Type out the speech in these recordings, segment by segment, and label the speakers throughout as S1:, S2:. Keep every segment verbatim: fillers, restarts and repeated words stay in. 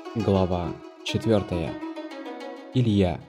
S1: Глава четвёртая. Илья.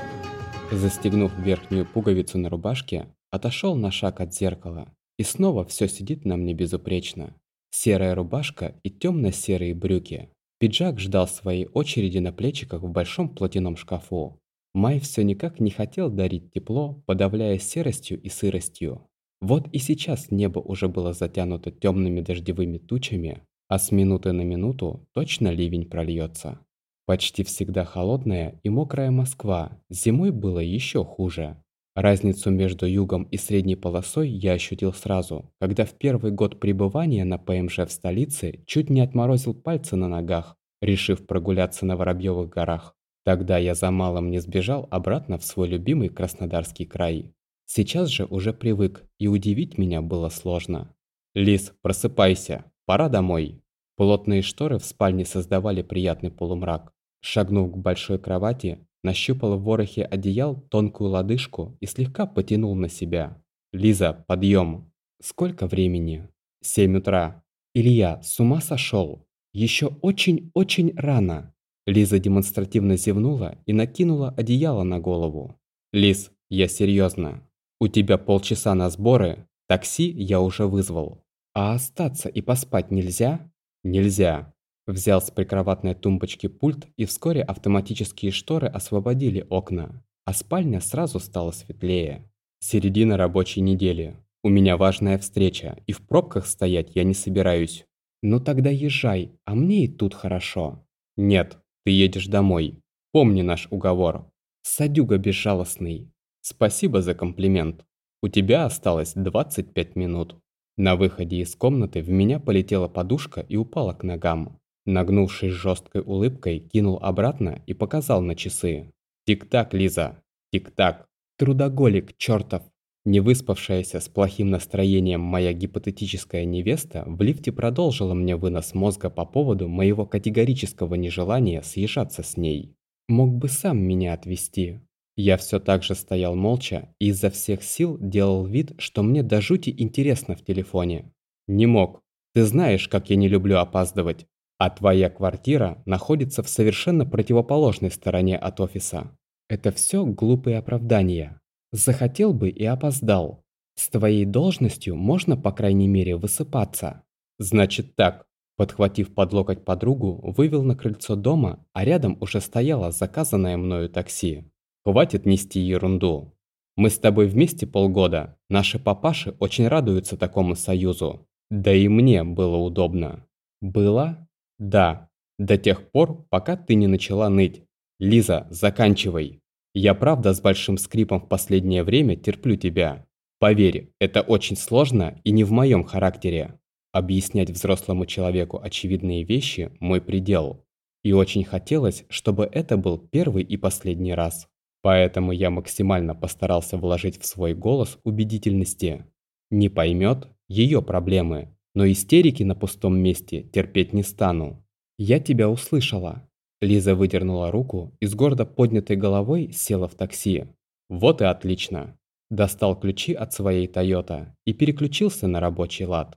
S1: Застегнув верхнюю пуговицу на рубашке, отошел на шаг от зеркала. И снова все сидит на мне безупречно. Серая рубашка и темно-серые брюки. Пиджак ждал своей очереди на плечиках в большом платяном шкафу. Май все никак не хотел дарить тепло, подавляя серостью и сыростью. Вот и сейчас небо уже было затянуто темными дождевыми тучами, а с минуты на минуту точно ливень прольется. Почти всегда холодная и мокрая Москва, зимой было еще хуже. Разницу между югом и средней полосой я ощутил сразу, когда в первый год пребывания на ПМЖ в столице чуть не отморозил пальцы на ногах, решив прогуляться на Воробьевых горах. Тогда я за малым не сбежал обратно в свой любимый Краснодарский край. Сейчас же уже привык, и удивить меня было сложно. «Лис, просыпайся, пора домой». Плотные шторы в спальне создавали приятный полумрак. Шагнув к большой кровати, нащупал в ворохе одеял тонкую лодыжку и слегка потянул на себя. «Лиза, подъем!» «Сколько времени?» «Семь утра». «Илья, с ума сошел? Еще очень-очень рано». Лиза демонстративно зевнула и накинула одеяло на голову. «Лиз, я серьезно. У тебя полчаса на сборы, такси я уже вызвал. А остаться и поспать нельзя?» «Нельзя». Взял с прикроватной тумбочки пульт, и вскоре автоматические шторы освободили окна, а спальня сразу стала светлее. Середина рабочей недели. У меня важная встреча, и в пробках стоять я не собираюсь. «Ну тогда езжай, а мне и тут хорошо». «Нет, ты едешь домой. Помни наш уговор». «Садюга безжалостный». «Спасибо за комплимент. У тебя осталось двадцать пять минут». На выходе из комнаты в меня полетела подушка и упала к ногам. Нагнувшись жесткой улыбкой, кинул обратно и показал на часы. «Тик-так, Лиза, тик-так». Трудоголик чертов. Невыспавшаяся с плохим настроением моя гипотетическая невеста в лифте продолжила мне вынос мозга по поводу моего категорического нежелания съезжаться с ней. Мог бы сам меня отвезти. Я все так же стоял молча и изо всех сил делал вид, что мне до жути интересно в телефоне. «Не мог. Ты знаешь, как я не люблю опаздывать. А твоя квартира находится в совершенно противоположной стороне от офиса». Это все глупые оправдания. Захотел бы и опоздал. С твоей должностью можно, по крайней мере, высыпаться. Значит так. Подхватив под локоть подругу, вывел на крыльцо дома, а рядом уже стояло заказанное мною такси. Хватит нести ерунду. Мы с тобой вместе полгода. Наши папаши очень радуются такому союзу. Да и мне было удобно. Было? Да. До тех пор, пока ты не начала ныть. Лиза, заканчивай. Я правда с большим скрипом в последнее время терплю тебя. Поверь, это очень сложно и не в моем характере. Объяснять взрослому человеку очевидные вещи – мой предел. И очень хотелось, чтобы это был первый и последний раз. Поэтому я максимально постарался вложить в свой голос убедительности. Не поймет – ее проблемы, но истерики на пустом месте терпеть не стану. Я тебя услышала. Лиза выдернула руку и с гордо поднятой головой села в такси. Вот и отлично. Достал ключи от своей Тойота и переключился на рабочий лад.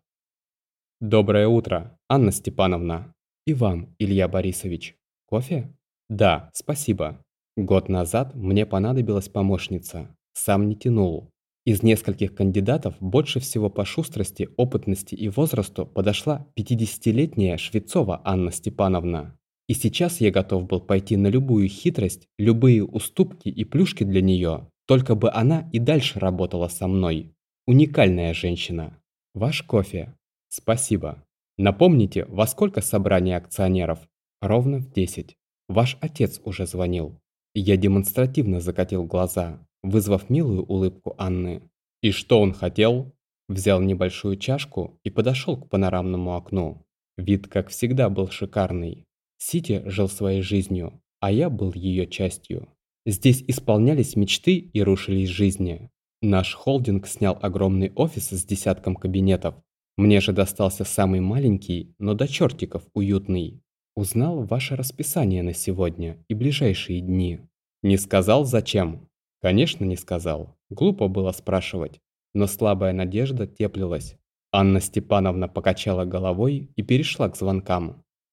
S1: «Доброе утро, Анна Степановна». «И вам, Илья Борисович. Кофе?» «Да, спасибо». Год назад мне понадобилась помощница. Сам не тянул. Из нескольких кандидатов больше всего по шустрости, опытности и возрасту подошла пятидесятилетняя Швецова Анна Степановна. И сейчас я готов был пойти на любую хитрость, любые уступки и плюшки для нее, только бы она и дальше работала со мной. Уникальная женщина. Ваш кофе. Спасибо. Напомните, во сколько собрание акционеров? Ровно в десять. Ваш отец уже звонил. Я демонстративно закатил глаза, вызвав милую улыбку Анны. И что он хотел? Взял небольшую чашку и подошел к панорамному окну. Вид, как всегда, был шикарный. Сити жил своей жизнью, а я был ее частью. Здесь исполнялись мечты и рушились жизни. Наш холдинг снял огромный офис с десятком кабинетов. Мне же достался самый маленький, но до чертиков уютный. Узнал ваше расписание на сегодня и ближайшие дни. Не сказал, зачем? Конечно, не сказал. Глупо было спрашивать. Но слабая надежда теплилась. Анна Степановна покачала головой и перешла к звонкам.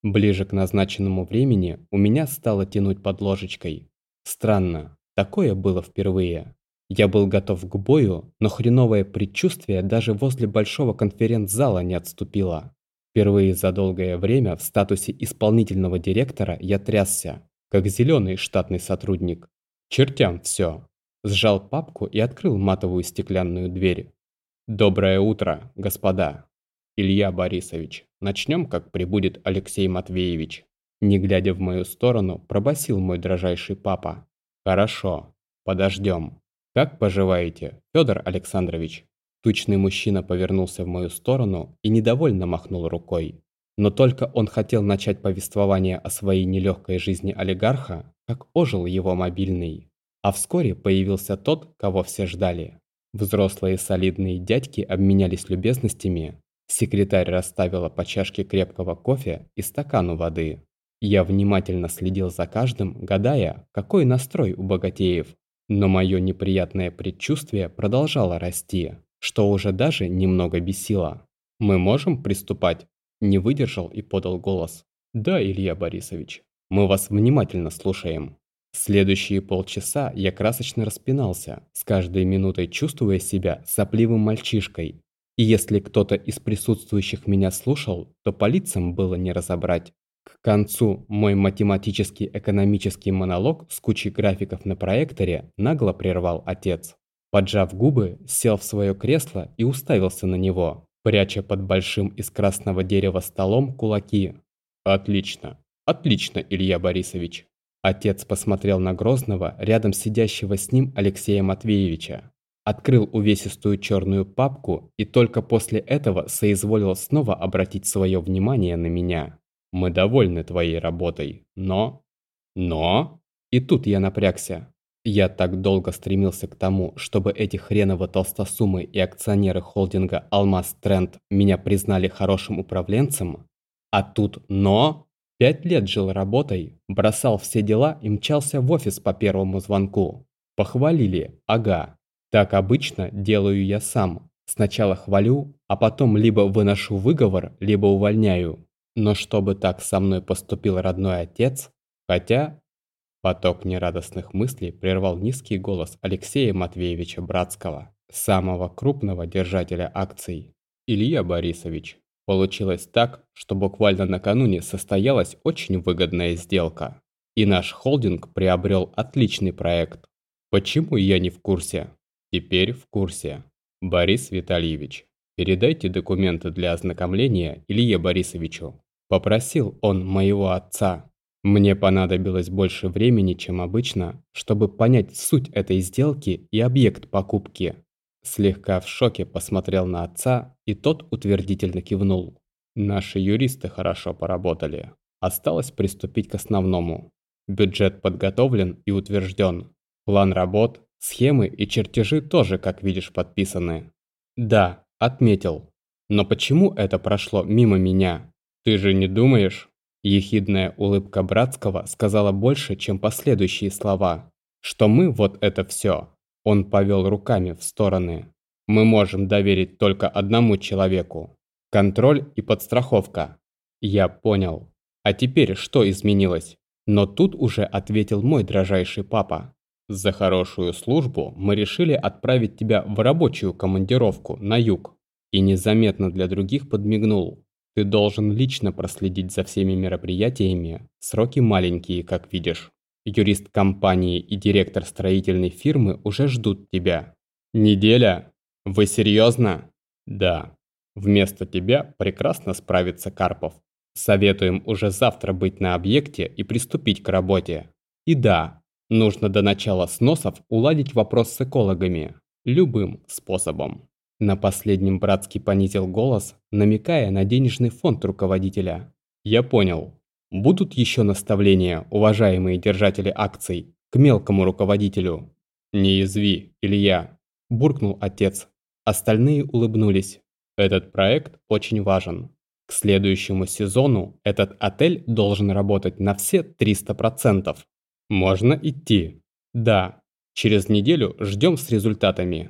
S1: Ближе к назначенному времени у меня стало тянуть под ложечкой. Странно, такое было впервые. Я был готов к бою, но хреновое предчувствие даже возле большого конференц-зала не отступило. Впервые за долгое время в статусе исполнительного директора я трясся, как зеленый штатный сотрудник. Чертям все. Сжал папку и открыл матовую стеклянную дверь. Доброе утро, господа. Илья Борисович, начнем, как прибудет Алексей Матвеевич. Не глядя в мою сторону, пробасил мой дрожайший папа. Хорошо, подождем. Как поживаете, Федор Александрович? Тучный мужчина повернулся в мою сторону и недовольно махнул рукой. Но только он хотел начать повествование о своей нелегкой жизни олигарха, как ожил его мобильный. А вскоре появился тот, кого все ждали. Взрослые солидные дядьки обменялись любезностями. Секретарь расставила по чашке крепкого кофе и стакану воды. Я внимательно следил за каждым, гадая, какой настрой у богатеев. Но мое неприятное предчувствие продолжало расти, что уже даже немного бесило. «Мы можем приступать?» Не выдержал и подал голос. «Да, Илья Борисович, мы вас внимательно слушаем». Следующие полчаса я красочно распинался, с каждой минутой чувствуя себя сопливым мальчишкой. И если кто-то из присутствующих меня слушал, то по лицам было не разобрать. К концу мой математический экономический монолог с кучей графиков на проекторе нагло прервал отец. Поджав губы, сел в свое кресло и уставился на него, пряча под большим из красного дерева столом кулаки. «Отлично, отлично, Илья Борисович!» Отец посмотрел на Грозного, рядом сидящего с ним Алексея Матвеевича. Открыл увесистую черную папку и только после этого соизволил снова обратить свое внимание на меня. «Мы довольны твоей работой, но...» «Но...» И тут я напрягся. Я так долго стремился к тому, чтобы эти хреновы толстосумы и акционеры холдинга «Алмаз Тренд» меня признали хорошим управленцем. А тут «но...» Пять лет жил работой, бросал все дела и мчался в офис по первому звонку. Похвалили, ага. Так обычно делаю я сам. Сначала хвалю, а потом либо выношу выговор, либо увольняю. Но чтобы так со мной поступил родной отец, хотя... Поток нерадостных мыслей прервал низкий голос Алексея Матвеевича Братского, самого крупного держателя акций. «Илья Борисович, получилось так, что буквально накануне состоялась очень выгодная сделка. И наш холдинг приобрел отличный проект. Почему я не в курсе? Теперь в курсе. Борис Витальевич, передайте документы для ознакомления Илье Борисовичу». Попросил он моего отца. Мне понадобилось больше времени, чем обычно, чтобы понять суть этой сделки и объект покупки. Слегка в шоке посмотрел на отца, и тот утвердительно кивнул. Наши юристы хорошо поработали. Осталось приступить к основному. Бюджет подготовлен и утвержден. План работ, схемы и чертежи тоже, как видишь, подписаны. Да, отметил. Но почему это прошло мимо меня? Ты же не думаешь? Ехидная улыбка Братского сказала больше, чем последующие слова. Что мы вот это все. Он повел руками в стороны. Мы можем доверить только одному человеку. Контроль и подстраховка. Я понял. А теперь что изменилось? Но тут уже ответил мой дрожайший папа. За хорошую службу мы решили отправить тебя в рабочую командировку на юг. И незаметно для других подмигнул. Ты должен лично проследить за всеми мероприятиями. Сроки маленькие, как видишь. Юрист компании и директор строительной фирмы уже ждут тебя. Неделя? Вы серьезно? Да. Вместо тебя прекрасно справится Карпов. Советуем уже завтра быть на объекте и приступить к работе. И да, нужно до начала сносов уладить вопрос с экологами. Любым способом. На последнем Братский понизил голос, намекая на денежный фонд руководителя. Я понял. Будут еще наставления, уважаемые держатели акций, к мелкому руководителю? Не язви, Илья, буркнул отец. Остальные улыбнулись. Этот проект очень важен. К следующему сезону этот отель должен работать на все триста процентов. Можно идти? Да. Через неделю ждем с результатами.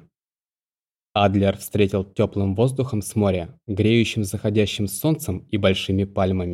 S1: Адлер встретил теплым воздухом с моря, греющим заходящим солнцем и большими пальмами.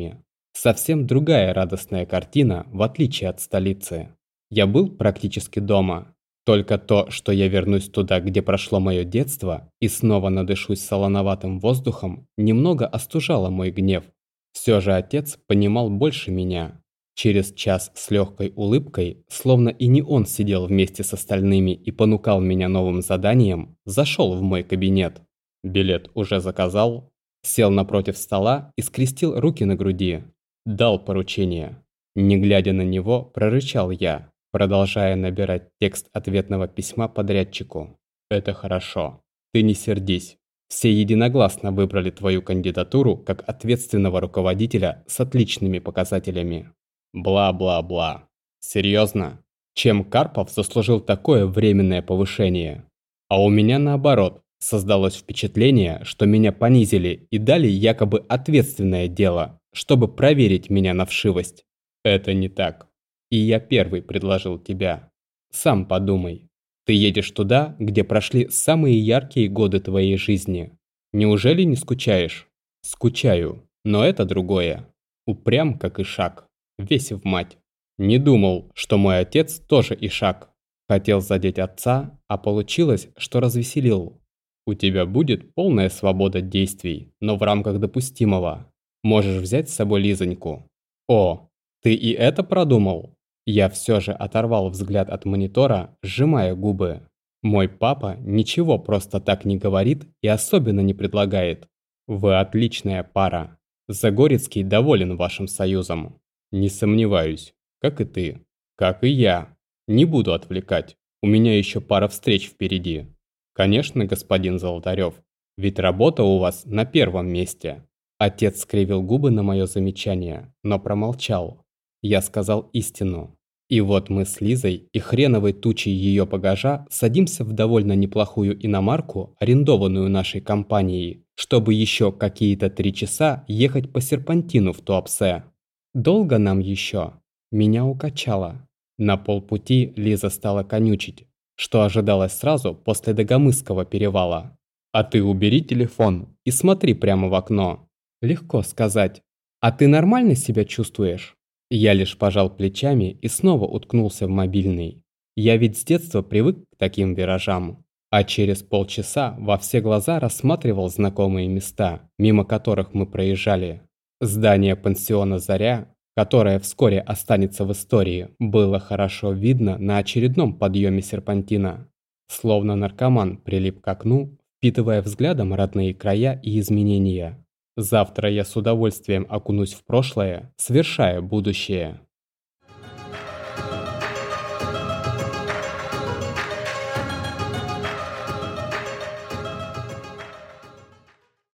S1: Совсем другая радостная картина, в отличие от столицы. Я был практически дома. Только то, что я вернусь туда, где прошло мое детство, и снова надышусь солоноватым воздухом, немного остужало мой гнев. Все же отец понимал больше меня. Через час с легкой улыбкой, словно и не он сидел вместе с остальными и понукал меня новым заданием, зашел в мой кабинет. Билет уже заказал, сел напротив стола и скрестил руки на груди. Дал поручение. Не глядя на него, прорычал я, продолжая набирать текст ответного письма подрядчику. «Это хорошо. Ты не сердись. Все единогласно выбрали твою кандидатуру как ответственного руководителя с отличными показателями. Бла-бла-бла. Серьезно? Чем Карпов заслужил такое временное повышение? А у меня наоборот, создалось впечатление, что меня понизили и дали якобы ответственное дело, чтобы проверить меня на вшивость. Это не так. И я первый предложил тебя. Сам подумай. Ты едешь туда, где прошли самые яркие годы твоей жизни. Неужели не скучаешь? Скучаю, но это другое. Упрям, как ишак. Весь в мать. Не думал, что мой отец тоже ишак. Хотел задеть отца, а получилось, что развеселил. У тебя будет полная свобода действий, но в рамках допустимого. Можешь взять с собой Лизоньку. О, ты и это продумал? Я все же оторвал взгляд от монитора, сжимая губы. Мой папа ничего просто так не говорит и особенно не предлагает. Вы отличная пара. Загорецкий доволен вашим союзом. Не сомневаюсь, как и ты, как и я. Не буду отвлекать, у меня еще пара встреч впереди. Конечно, господин Золотарев, ведь работа у вас на первом месте. Отец скривил губы на мое замечание, но промолчал. Я сказал истину. И вот мы с Лизой и хреновой тучей ее багажа садимся в довольно неплохую иномарку, арендованную нашей компанией, чтобы еще какие-то три часа ехать по серпантину в Туапсе. Долго нам еще? Меня укачало. На полпути Лиза стала конючить, что ожидалось сразу после Дагомысского перевала. А ты убери телефон и смотри прямо в окно. Легко сказать. А ты нормально себя чувствуешь? Я лишь пожал плечами и снова уткнулся в мобильный. Я ведь с детства привык к таким виражам. А через полчаса во все глаза рассматривал знакомые места, мимо которых мы проезжали. Здание пансиона «Заря», которое вскоре останется в истории, было хорошо видно на очередном подъеме серпантина. Словно наркоман прилип к окну, впитывая взглядом родные края и изменения. Завтра я с удовольствием окунусь в прошлое, совершая будущее.